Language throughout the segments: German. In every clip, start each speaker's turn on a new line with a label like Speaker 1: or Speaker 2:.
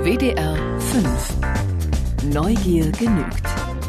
Speaker 1: WDR 5. Neugier genügt.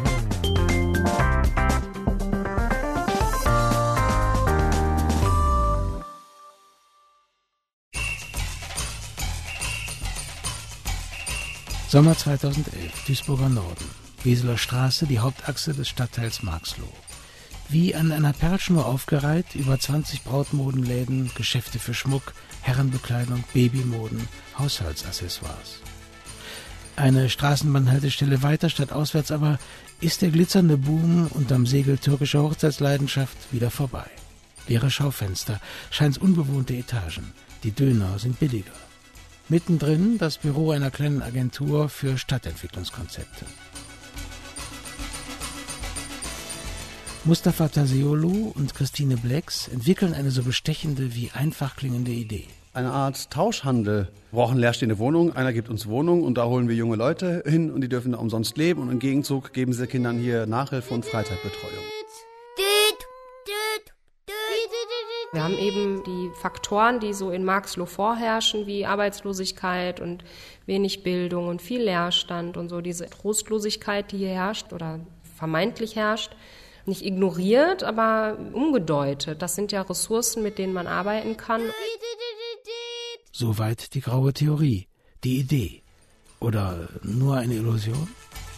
Speaker 2: Sommer 2011, Duisburger Norden. Weseler Straße, die Hauptachse des Stadtteils Marxloh. Wie an einer Perlschnur aufgereiht, über 20 Brautmodenläden, Geschäfte für Schmuck, Herrenbekleidung, Babymoden, Haushaltsaccessoires. Eine Straßenbahnhaltestelle weiter, stadtauswärts aber, ist der glitzernde Boom unterm Segel türkischer Hochzeitsleidenschaft wieder vorbei. Leere Schaufenster, scheint's unbewohnte Etagen. Die Döner sind billiger. Mittendrin das Büro einer kleinen Agentur für Stadtentwicklungskonzepte. Mustafa Tasiolu und Christine Blex entwickeln eine so bestechende wie einfach klingende Idee.
Speaker 3: Eine Art Tauschhandel. Wir brauchen leerstehende Wohnungen, einer gibt uns Wohnungen und da holen wir junge Leute hin und die dürfen da umsonst leben und im Gegenzug geben sie Kindern hier Nachhilfe und Freizeitbetreuung.
Speaker 4: Wir haben eben die Faktoren, die so in Marxloh vorherrschen, wie Arbeitslosigkeit und wenig Bildung und viel Leerstand und so diese Trostlosigkeit, die hier herrscht oder vermeintlich herrscht, nicht ignoriert, aber umgedeutet. Das sind ja Ressourcen, mit denen man arbeiten kann.
Speaker 2: Soweit die graue Theorie, die Idee. Oder nur eine Illusion?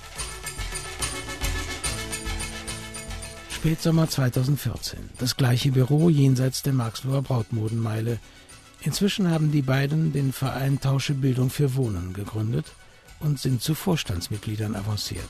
Speaker 2: Spätsommer 2014. Das gleiche Büro jenseits der Marxloher Brautmodenmeile. Inzwischen haben die beiden den Verein Tausche Bildung für Wohnen gegründet und sind zu Vorstandsmitgliedern avanciert.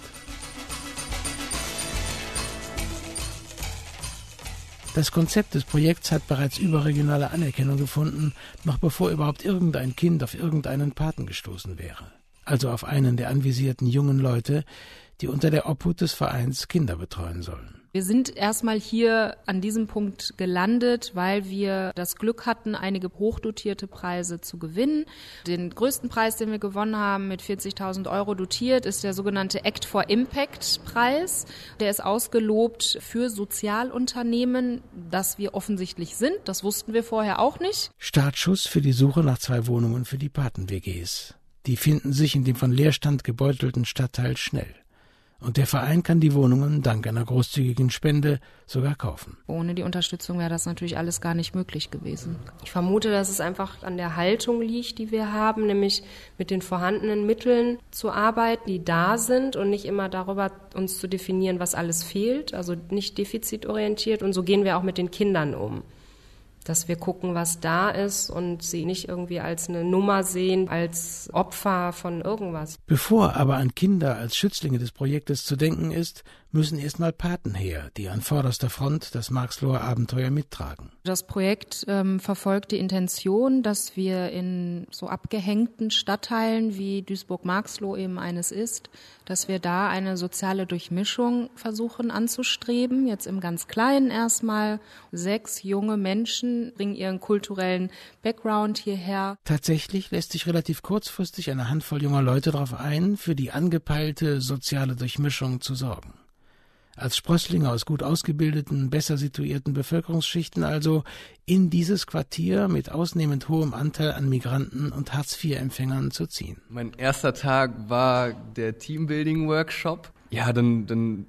Speaker 2: Das Konzept des Projekts hat bereits überregionale Anerkennung gefunden, noch bevor überhaupt irgendein Kind auf irgendeinen Paten gestoßen wäre. Also auf einen der anvisierten jungen Leute, die unter der Obhut des Vereins Kinder betreuen sollen.
Speaker 4: Wir sind erstmal hier an diesem Punkt gelandet, weil wir das Glück hatten, einige hochdotierte Preise zu gewinnen. Den größten Preis, den wir gewonnen haben, mit 40.000 € dotiert, ist der sogenannte Act for Impact Preis. Der ist ausgelobt für Sozialunternehmen, das wir offensichtlich sind. Das wussten wir vorher auch nicht.
Speaker 2: Startschuss für die Suche nach 2 Wohnungen für die Paten-WGs. Die finden sich in dem von Leerstand gebeutelten Stadtteil schnell. Und der Verein kann die Wohnungen dank einer großzügigen Spende sogar kaufen.
Speaker 4: Ohne die Unterstützung wäre das natürlich alles gar nicht möglich gewesen. Ich vermute, dass es einfach an der Haltung liegt, die wir haben, nämlich mit den vorhandenen Mitteln zu arbeiten, die da sind und nicht immer darüber uns zu definieren, was alles fehlt, also nicht defizitorientiert. Und so gehen wir auch mit den Kindern um. Dass wir gucken, was da ist und sie nicht irgendwie als eine Nummer sehen, als Opfer von irgendwas.
Speaker 2: Bevor aber an Kinder als Schützlinge des Projektes zu denken ist, müssen erstmal Paten her, die an vorderster Front das Marxloher Abenteuer mittragen.
Speaker 4: Das Projekt verfolgt die Intention, dass wir in so abgehängten Stadtteilen, wie Duisburg-Marxloh eben eines ist, dass wir da eine soziale Durchmischung versuchen anzustreben. Jetzt im ganz Kleinen erstmal. 6 junge Menschen bringen ihren kulturellen Background hierher.
Speaker 2: Tatsächlich lässt sich relativ kurzfristig eine Handvoll junger Leute darauf ein, für die angepeilte soziale Durchmischung zu sorgen. Als Sprösslinge aus gut ausgebildeten, besser situierten Bevölkerungsschichten also in dieses Quartier mit ausnehmend hohem Anteil an Migranten und Hartz-IV-Empfängern zu ziehen.
Speaker 5: Mein erster Tag war der Teambuilding-Workshop. Ja, dann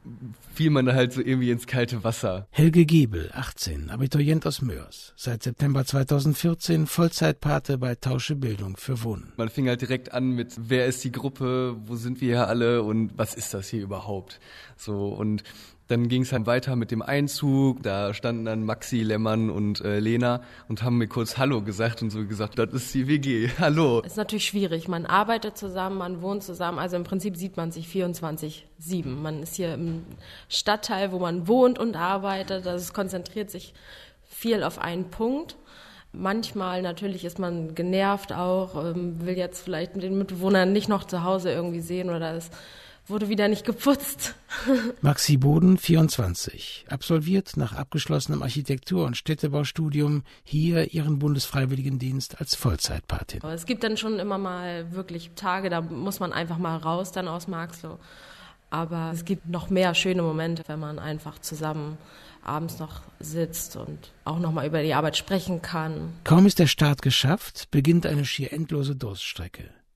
Speaker 5: fiel man da halt so irgendwie ins kalte Wasser.
Speaker 2: Helge Gebel, 18, Abiturient aus Mörs. Seit September 2014 Vollzeitpate bei Tausche Bildung für Wohnen.
Speaker 5: Man fing halt direkt an mit, wer ist die Gruppe, wo sind wir hier alle und was ist das hier überhaupt? So, und dann ging es halt weiter mit dem Einzug, da standen dann Maxi, Lemmern und Lena und haben mir kurz Hallo gesagt und so gesagt, das ist die WG, hallo.
Speaker 6: Es ist natürlich schwierig, man arbeitet zusammen, man wohnt zusammen, also im Prinzip sieht man sich 24/7. Man ist hier im Stadtteil, wo man wohnt und arbeitet, also es konzentriert sich viel auf einen Punkt. Manchmal natürlich ist man genervt auch, will jetzt vielleicht mit den Mitbewohnern nicht noch zu Hause irgendwie sehen oder es wurde wieder nicht geputzt.
Speaker 2: Maxi Boden, 24, absolviert nach abgeschlossenem Architektur- und Städtebaustudium hier ihren Bundesfreiwilligendienst als Vollzeitpatin.
Speaker 6: Es gibt dann schon immer mal wirklich Tage, da muss man einfach mal raus dann aus Marxloh. Aber es gibt noch mehr schöne Momente, wenn man einfach zusammen abends noch sitzt und auch noch mal über die Arbeit sprechen kann.
Speaker 2: Kaum ist der Start geschafft, beginnt eine schier endlose Durststrecke.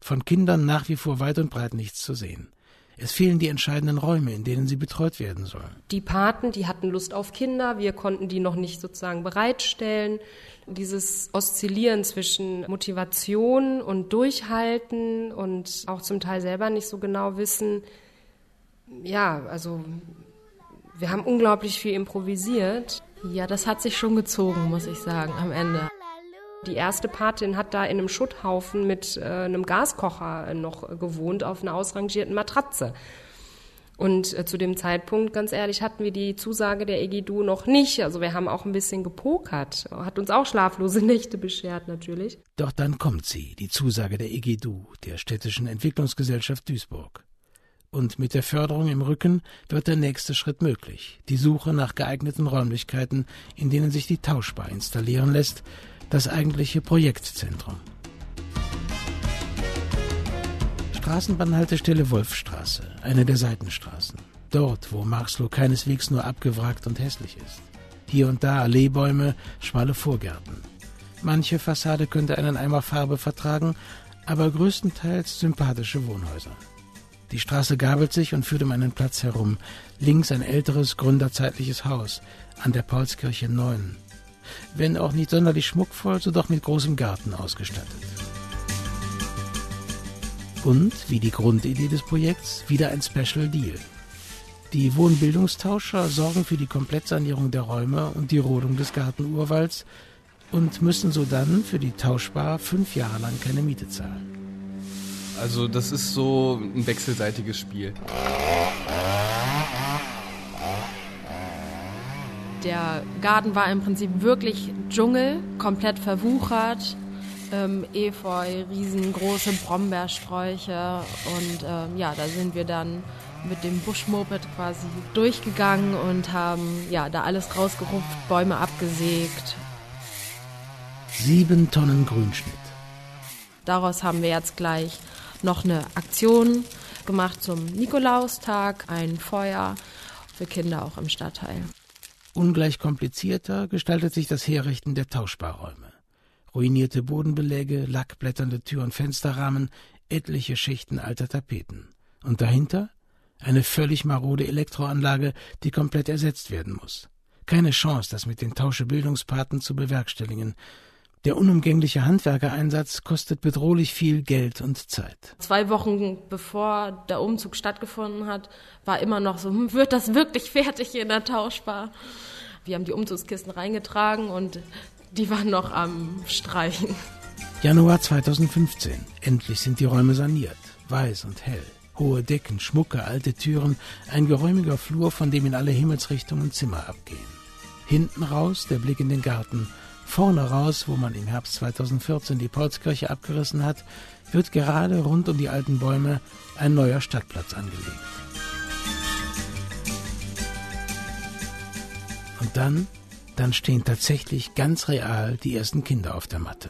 Speaker 2: Von Kindern nach wie vor weit und breit nichts zu sehen. Es fehlen die entscheidenden Räume, in denen sie betreut werden sollen.
Speaker 4: Die Paten, die hatten Lust auf Kinder, wir konnten die noch nicht sozusagen bereitstellen. Dieses Oszillieren zwischen Motivation und Durchhalten und auch zum Teil selber nicht so genau wissen. Ja, also wir haben unglaublich viel improvisiert.
Speaker 6: Ja, das hat sich schon gezogen, muss ich sagen, am Ende.
Speaker 4: Die erste Patin hat da in einem Schutthaufen mit einem Gaskocher noch gewohnt auf einer ausrangierten Matratze. Und zu dem Zeitpunkt, ganz ehrlich, hatten wir die Zusage der EGDU noch nicht. Also wir haben auch ein bisschen gepokert. Hat uns auch schlaflose Nächte beschert natürlich.
Speaker 2: Doch dann kommt sie, die Zusage der EGDU, der Städtischen Entwicklungsgesellschaft Duisburg. Und mit der Förderung im Rücken wird der nächste Schritt möglich. Die Suche nach geeigneten Räumlichkeiten, in denen sich die Tauschbar installieren lässt, das eigentliche Projektzentrum. Straßenbahnhaltestelle Wolfstraße, eine der Seitenstraßen. Dort, wo Marxloh keineswegs nur abgewrackt und hässlich ist. Hier und da Alleebäume, schmale Vorgärten. Manche Fassade könnte einen Eimer Farbe vertragen, aber größtenteils sympathische Wohnhäuser. Die Straße gabelt sich und führt um einen Platz herum. Links ein älteres, gründerzeitliches Haus, an der Paulskirche 9. Wenn auch nicht sonderlich schmuckvoll, so doch mit großem Garten ausgestattet. Und, wie die Grundidee des Projekts, wieder ein Special Deal. Die Wohnbildungstauscher sorgen für die Komplettsanierung der Räume und die Rodung des Gartenurwalds und müssen so dann für die Tauschbar 5 Jahre lang keine Miete zahlen.
Speaker 5: Also das ist so ein wechselseitiges Spiel.
Speaker 6: Der Garten war im Prinzip wirklich Dschungel, komplett verwuchert. Efeu, riesengroße Brombeersträuche und da sind wir dann mit dem Buschmoped quasi durchgegangen und haben da alles rausgerupft, Bäume abgesägt.
Speaker 2: 7 Tonnen Grünschnitt.
Speaker 6: Daraus haben wir jetzt gleich noch eine Aktion gemacht zum Nikolaustag, ein Feuer für Kinder auch im Stadtteil.
Speaker 2: Ungleich komplizierter gestaltet sich das Herrichten der Tauschbarräume. Ruinierte Bodenbeläge, lackblätternde Tür- und Fensterrahmen, etliche Schichten alter Tapeten. Und dahinter eine völlig marode Elektroanlage, die komplett ersetzt werden muss. Keine Chance, das mit den Tauschebildungspaten zu bewerkstelligen. Der unumgängliche Handwerkereinsatz kostet bedrohlich viel Geld und Zeit.
Speaker 6: 2 Wochen bevor der Umzug stattgefunden hat, war immer noch so, wird das wirklich fertig hier in der Tauschbar? Wir haben die Umzugskisten reingetragen und die waren noch am Streichen.
Speaker 2: Januar 2015. Endlich sind die Räume saniert. Weiß und hell. Hohe Decken, Schmucke, alte Türen, ein geräumiger Flur, von dem in alle Himmelsrichtungen Zimmer abgehen. Hinten raus der Blick in den Garten. Vorne raus, wo man im Herbst 2014 die Paulskirche abgerissen hat, wird gerade rund um die alten Bäume ein neuer Stadtplatz angelegt. Und dann stehen tatsächlich ganz real die ersten Kinder auf der Matte.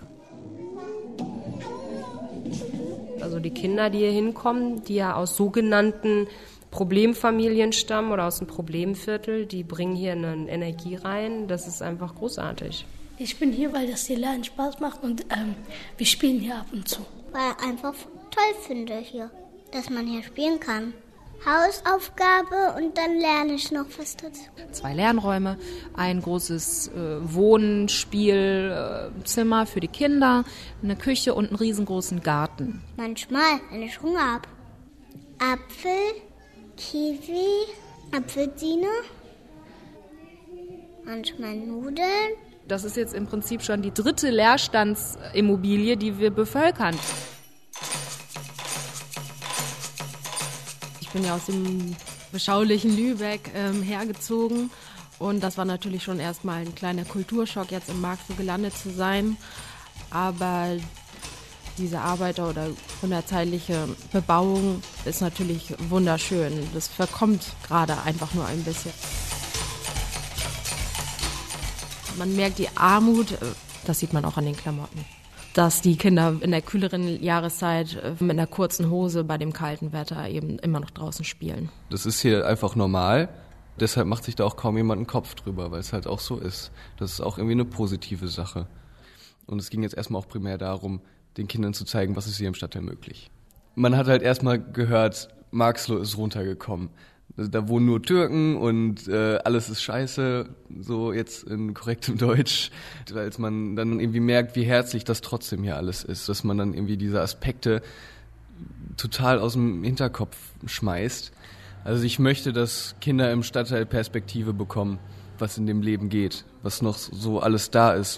Speaker 4: Also die Kinder, die hier hinkommen, die ja aus sogenannten Problemfamilien stammen oder aus dem Problemviertel, die bringen hier eine Energie rein. Das ist einfach großartig.
Speaker 7: Ich bin hier, weil das hier Lernen Spaß macht und wir spielen hier ab und zu.
Speaker 8: Weil ich einfach toll finde hier, dass man hier spielen kann. Hausaufgabe und dann lerne ich noch was dazu.
Speaker 9: 2 Lernräume, ein großes Wohn-Spielzimmer für die Kinder, eine Küche und einen riesengroßen Garten.
Speaker 8: Manchmal, wenn ich Hunger habe. Apfel, Kiwi, Apfelsine, manchmal Nudeln.
Speaker 9: Das ist jetzt im Prinzip schon die 3. Leerstandsimmobilie, die wir bevölkern.
Speaker 6: Ich bin ja aus dem beschaulichen Lübeck hergezogen und das war natürlich schon erstmal ein kleiner Kulturschock, jetzt in Marxloh gelandet zu sein. Aber diese Arbeiter- oder gründerzeitliche Bebauung ist natürlich wunderschön. Das verkommt gerade einfach nur ein bisschen. Man merkt die Armut, das sieht man auch an den Klamotten. Dass die Kinder in der kühleren Jahreszeit mit einer kurzen Hose bei dem kalten Wetter eben immer noch draußen spielen.
Speaker 5: Das ist hier einfach normal, deshalb macht sich da auch kaum jemand einen Kopf drüber, weil es halt auch so ist. Das ist auch irgendwie eine positive Sache. Und es ging jetzt erstmal auch primär darum, den Kindern zu zeigen, was ist hier im Stadtteil möglich. Man hat halt erstmal gehört, Marxloh ist runtergekommen. Da wohnen nur Türken und alles ist scheiße, so jetzt in korrektem Deutsch. Als man dann irgendwie merkt, wie herzlich das trotzdem hier alles ist, dass man dann irgendwie diese Aspekte total aus dem Hinterkopf schmeißt. Also ich möchte, dass Kinder im Stadtteil Perspektive bekommen, was in dem Leben geht, was noch so alles da ist.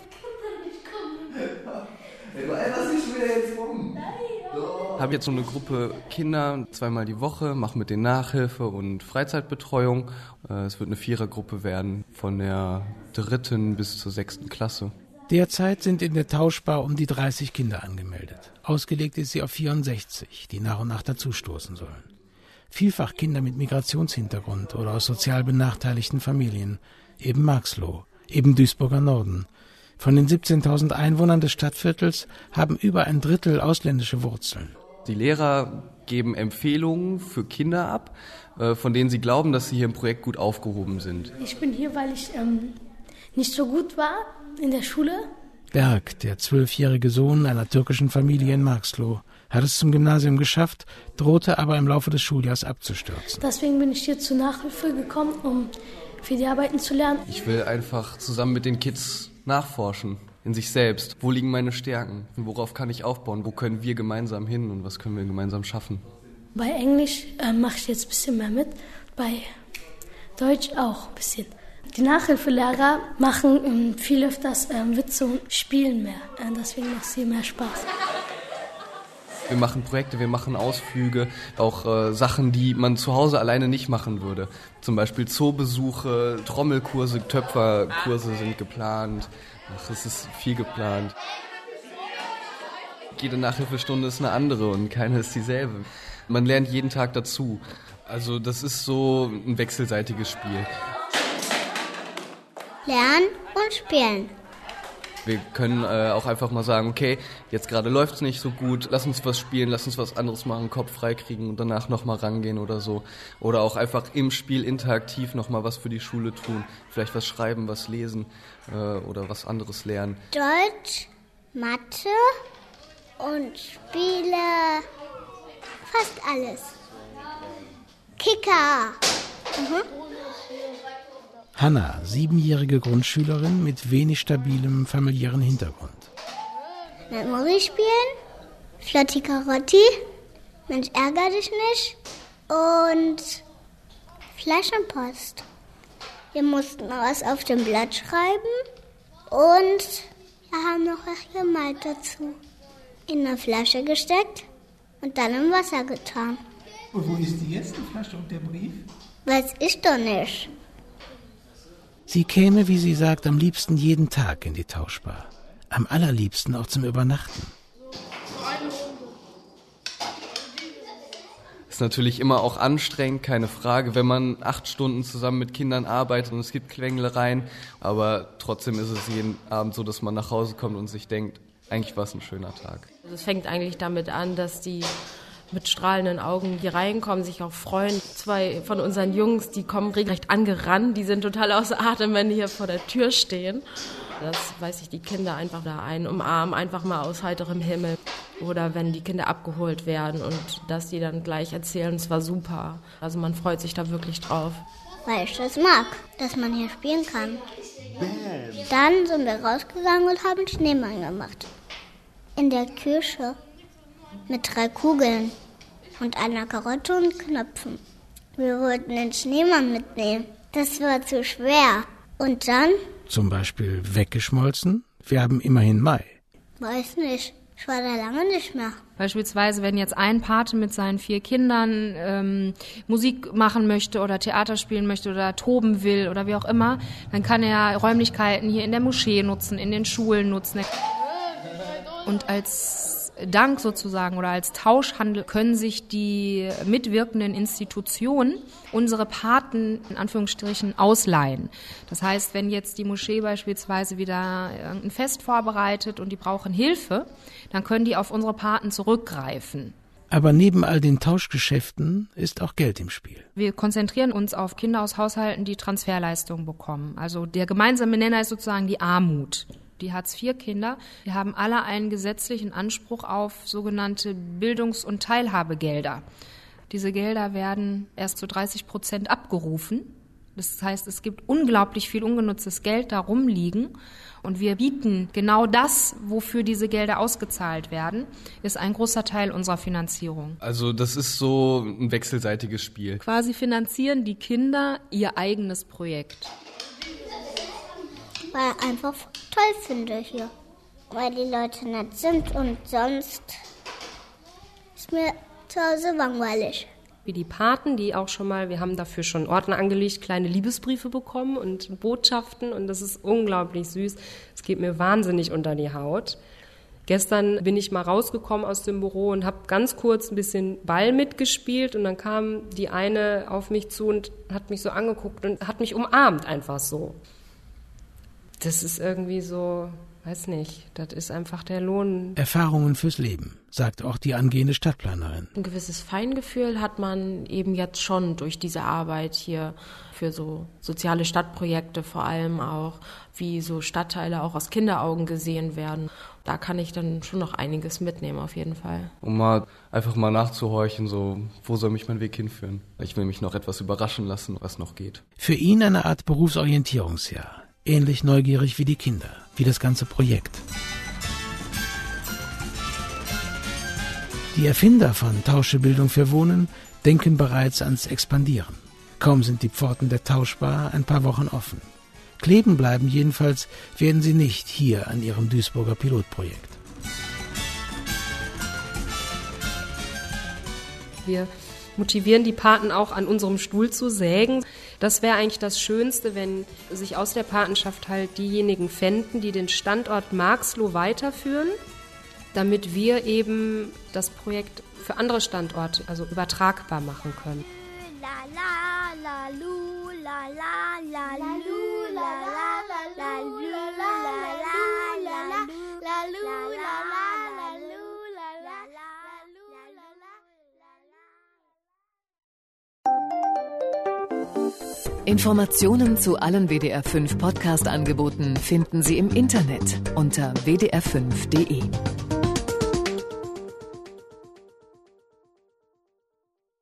Speaker 5: Ich habe jetzt so eine Gruppe Kinder, 2-mal die Woche, mache mit denen Nachhilfe und Freizeitbetreuung. Es wird eine 4er-Gruppe werden, von der 3. bis zur 6. Klasse.
Speaker 2: Derzeit sind in der Tauschbar um die 30 Kinder angemeldet. Ausgelegt ist sie auf 64, die nach und nach dazustoßen sollen. Vielfach Kinder mit Migrationshintergrund oder aus sozial benachteiligten Familien. Eben Marxloh, eben Duisburger Norden. Von den 17.000 Einwohnern des Stadtviertels haben über ein Drittel ausländische Wurzeln.
Speaker 5: Die Lehrer geben Empfehlungen für Kinder ab, von denen sie glauben, dass sie hier im Projekt gut aufgehoben sind.
Speaker 7: Ich bin hier, weil ich nicht so gut war in der Schule.
Speaker 2: Berg, der 12-jährige Sohn einer türkischen Familie in Marxloh, hat es zum Gymnasium geschafft, drohte aber im Laufe des Schuljahres abzustürzen.
Speaker 7: Deswegen bin ich hier zur Nachhilfe gekommen, um für die Arbeiten zu lernen.
Speaker 5: Ich will einfach zusammen mit den Kids nachforschen in sich selbst. Wo liegen meine Stärken? Worauf kann ich aufbauen? Wo können wir gemeinsam hin und was können wir gemeinsam schaffen?
Speaker 7: Bei Englisch mache ich jetzt ein bisschen mehr mit, bei Deutsch auch ein bisschen. Die Nachhilfelehrer machen viel öfters Witze und spielen mehr. Deswegen macht es hier mehr Spaß.
Speaker 5: Wir machen Projekte, wir machen Ausflüge, auch Sachen, die man zu Hause alleine nicht machen würde. Zum Beispiel Zoobesuche, Trommelkurse, Töpferkurse sind geplant. Es ist viel geplant. Jede Nachhilfestunde ist eine andere und keine ist dieselbe. Man lernt jeden Tag dazu. Also das ist so ein wechselseitiges Spiel.
Speaker 8: Lernen und spielen.
Speaker 5: Wir können auch einfach mal sagen, okay, jetzt gerade läuft's nicht so gut, lass uns was spielen, lass uns was anderes machen, Kopf freikriegen und danach nochmal rangehen oder so. Oder auch einfach im Spiel interaktiv nochmal was für die Schule tun. Vielleicht was schreiben, was lesen oder was anderes lernen.
Speaker 8: Deutsch, Mathe und Spiele, fast alles. Kicker.
Speaker 2: Hanna, 7-jährige Grundschülerin mit wenig stabilem familiären Hintergrund.
Speaker 8: Memory spielen, Flotti Karotti, Mensch ärger dich nicht und Flaschenpost. Wir mussten was auf dem Blatt schreiben und wir haben noch was gemalt dazu. In eine Flasche gesteckt und dann im Wasser getan.
Speaker 10: Und wo ist die jetzt, die Flasche und der Brief?
Speaker 8: Weiß ich doch nicht.
Speaker 2: Sie käme, wie sie sagt, am liebsten jeden Tag in die Tauschbar. Am allerliebsten auch zum Übernachten.
Speaker 5: Ist natürlich immer auch anstrengend, keine Frage, wenn man 8 Stunden zusammen mit Kindern arbeitet und es gibt Quengelereien. Aber trotzdem ist es jeden Abend so, dass man nach Hause kommt und sich denkt, eigentlich war es ein schöner Tag.
Speaker 6: Es fängt eigentlich damit an, dass die mit strahlenden Augen hier reinkommen, sich auch freuen. 2 von unseren Jungs, die kommen regelrecht angerannt, die sind total außer Atem, wenn die hier vor der Tür stehen. Das weiß ich, die Kinder einfach da einen umarmen, einfach mal aus heiterem Himmel. Oder wenn die Kinder abgeholt werden und dass die dann gleich erzählen, es war super. Also man freut sich da wirklich drauf.
Speaker 8: Weil ich das mag, dass man hier spielen kann. Dann sind wir rausgegangen und haben Schneemann gemacht. In der Küche. Mit 3 Kugeln und einer Karotte und Knöpfen. Wir wollten den Schneemann mitnehmen. Das war zu schwer. Und dann?
Speaker 2: Zum Beispiel weggeschmolzen? Wir haben immerhin Mai.
Speaker 8: Weiß nicht. Ich war da lange nicht mehr.
Speaker 9: Beispielsweise, wenn jetzt ein Pate mit seinen 4 Kindern Musik machen möchte oder Theater spielen möchte oder toben will oder wie auch immer, dann kann er Räumlichkeiten hier in der Moschee nutzen, in den Schulen nutzen. Und als Dank sozusagen oder als Tauschhandel können sich die mitwirkenden Institutionen unsere Paten in Anführungsstrichen ausleihen. Das heißt, wenn jetzt die Moschee beispielsweise wieder ein Fest vorbereitet und die brauchen Hilfe, dann können die auf unsere Paten zurückgreifen.
Speaker 2: Aber neben all den Tauschgeschäften ist auch Geld im Spiel.
Speaker 9: Wir konzentrieren uns auf Kinder aus Haushalten, die Transferleistungen bekommen. Also der gemeinsame Nenner ist sozusagen die Armut, die Hartz-IV-Kinder, die haben alle einen gesetzlichen Anspruch auf sogenannte Bildungs- und Teilhabegelder. Diese Gelder werden erst zu 30% abgerufen. Das heißt, es gibt unglaublich viel ungenutztes Geld da rumliegen. Und wir bieten genau das, wofür diese Gelder ausgezahlt werden, ist ein großer Teil unserer Finanzierung.
Speaker 5: Also das ist so ein wechselseitiges Spiel.
Speaker 6: Quasi finanzieren die Kinder ihr eigenes Projekt.
Speaker 8: Weil ich einfach toll finde hier. Weil die Leute nett sind und sonst ist mir zu Hause langweilig.
Speaker 4: Wie die Paten, die auch schon mal, wir haben dafür schon Ordner angelegt, kleine Liebesbriefe bekommen und Botschaften und das ist unglaublich süß. Es geht mir wahnsinnig unter die Haut. Gestern bin ich mal rausgekommen aus dem Büro und habe ganz kurz ein bisschen Ball mitgespielt und dann kam die eine auf mich zu und hat mich so angeguckt und hat mich umarmt einfach so. Das ist irgendwie so, weiß nicht, das ist einfach der Lohn.
Speaker 2: Erfahrungen fürs Leben, sagt auch die angehende Stadtplanerin.
Speaker 6: Ein gewisses Feingefühl hat man eben jetzt schon durch diese Arbeit hier für so soziale Stadtprojekte vor allem auch, wie so Stadtteile auch aus Kinderaugen gesehen werden. Da kann ich dann schon noch einiges mitnehmen auf jeden Fall.
Speaker 5: Um mal einfach mal nachzuhorchen, so, wo soll mich mein Weg hinführen? Ich will mich noch etwas überraschen lassen, was noch geht.
Speaker 2: Für ihn eine Art Berufsorientierungsjahr. Ähnlich neugierig wie die Kinder, wie das ganze Projekt. Die Erfinder von Tauschebildung für Wohnen denken bereits ans Expandieren. Kaum sind die Pforten der Tauschbar ein paar Wochen offen. Kleben bleiben jedenfalls werden sie nicht hier an ihrem Duisburger Pilotprojekt.
Speaker 4: Wir motivieren die Paten auch, an unserem Stuhl zu sägen. Das wäre eigentlich das Schönste, wenn sich aus der Patenschaft halt diejenigen fänden, die den Standort Marxloh weiterführen, damit wir eben das Projekt für andere Standorte, also übertragbar machen können.
Speaker 1: Informationen zu allen WDR 5 Podcast-Angeboten finden Sie im Internet unter wdr5.de.